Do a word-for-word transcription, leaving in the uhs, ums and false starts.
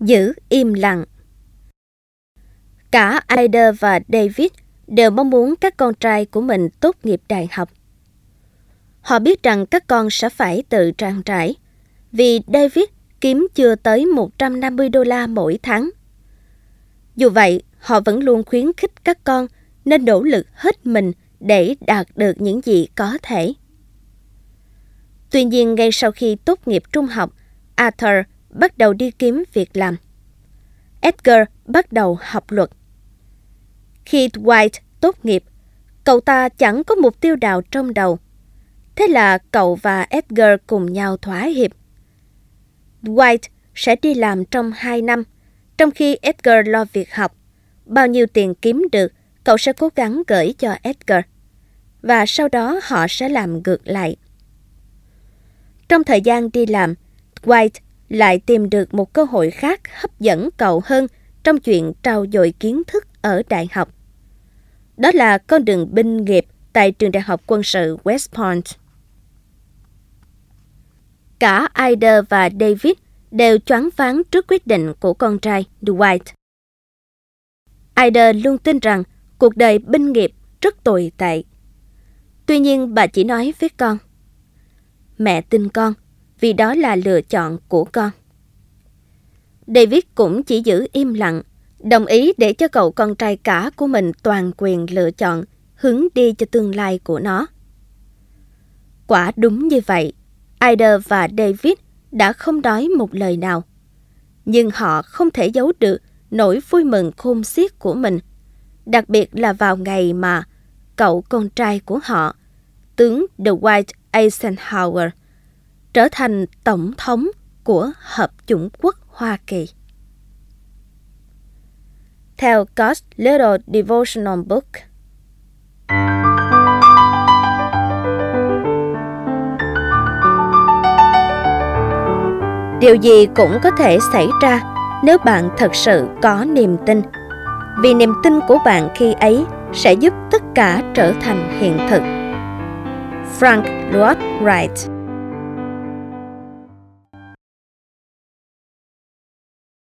Giữ im lặng. Cả Ida và David đều mong muốn các con trai của mình tốt nghiệp đại học. Họ biết rằng các con sẽ phải tự trang trải, vì David kiếm chưa tới một trăm năm mươi đô la mỗi tháng. Dù vậy, họ vẫn luôn khuyến khích các con nên nỗ lực hết mình để đạt được những gì có thể. Tuy nhiên, ngay sau khi tốt nghiệp trung học, Arthur bắt đầu đi kiếm việc làm. Edgar bắt đầu học luật. Khi Dwight tốt nghiệp, cậu ta chẳng có mục tiêu nào trong đầu. Thế là cậu và Edgar cùng nhau thỏa hiệp. Dwight sẽ đi làm trong hai năm, trong khi Edgar lo việc học. Bao nhiêu tiền kiếm được, cậu sẽ cố gắng gửi cho Edgar. Và sau đó họ sẽ làm ngược lại. Trong thời gian đi làm, Dwight lại tìm được một cơ hội khác hấp dẫn cậu hơn trong chuyện trau dồi kiến thức ở đại học. Đó là con đường binh nghiệp tại trường đại học quân sự West Point. Cả Ida và David đều choáng váng trước quyết định của con trai Dwight. Ida luôn tin rằng cuộc đời binh nghiệp rất tồi tệ. Tuy nhiên bà chỉ nói với con: "Mẹ tin con, vì đó là lựa chọn của con." David cũng chỉ giữ im lặng, đồng ý để cho cậu con trai cả của mình toàn quyền lựa chọn, hướng đi cho tương lai của nó. Quả đúng như vậy, Ida và David đã không nói một lời nào. Nhưng họ không thể giấu được nỗi vui mừng khôn xiết của mình, đặc biệt là vào ngày mà cậu con trai của họ, tướng Dwight Eisenhower, trở thành tổng thống của Hợp chủng quốc Hoa Kỳ. Theo God's Little Devotional Book. Điều gì cũng có thể xảy ra nếu bạn thật sự có niềm tin, vì niềm tin của bạn khi ấy sẽ giúp tất cả trở thành hiện thực. Frank Lloyd Wright.